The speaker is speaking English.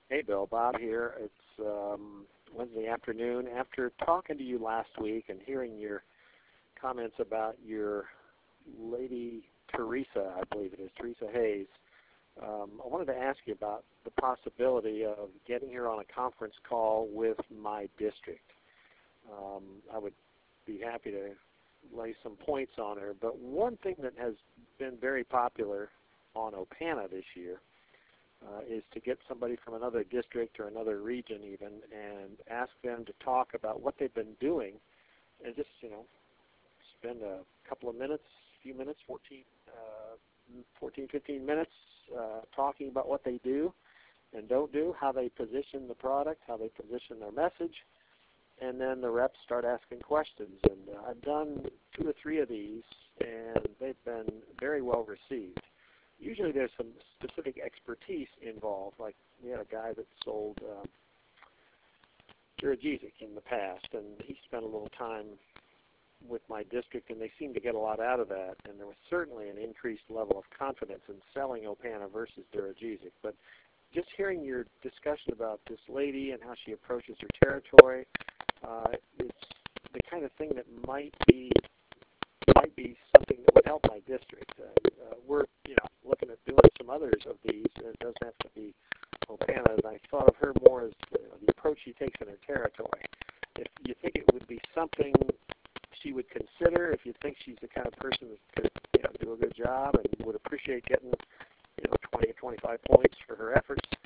Hey, Bill. Bob here. It's Wednesday afternoon. After talking to you last week and hearing your comments about your lady Teresa, I believe it is, Teresa Hayes, I wanted to ask you about the possibility of getting her on a conference call with my district. I would be happy to lay some points on her, but one thing that has been very popular on OPANA this year is to get somebody from another district or another region even and ask them to talk about what they've been doing and just, spend a couple of minutes, a few minutes, 15 minutes talking about what they do and don't do, how they position the product, how they position their message, and then the reps start asking questions. And I've done 2 or 3 of these, and they've been very well received. Usually there's some specific expertise involved, like we had a guy that sold Duragesic in the past, and he spent a little time with my district, and they seemed to get a lot out of that, and there was certainly an increased level of confidence in selling OPANA versus Duragesic. But just hearing your discussion about this lady and how she approaches her territory, it's the kind of thing that might be something that would help my district. We're looking at doing some others of these, and it doesn't have to be OPANA. And I thought of her more as the approach she takes in her territory. If you think it would be something she would consider, if you think she's the kind of person that could do a good job and would appreciate getting 20 or 25 points for her efforts,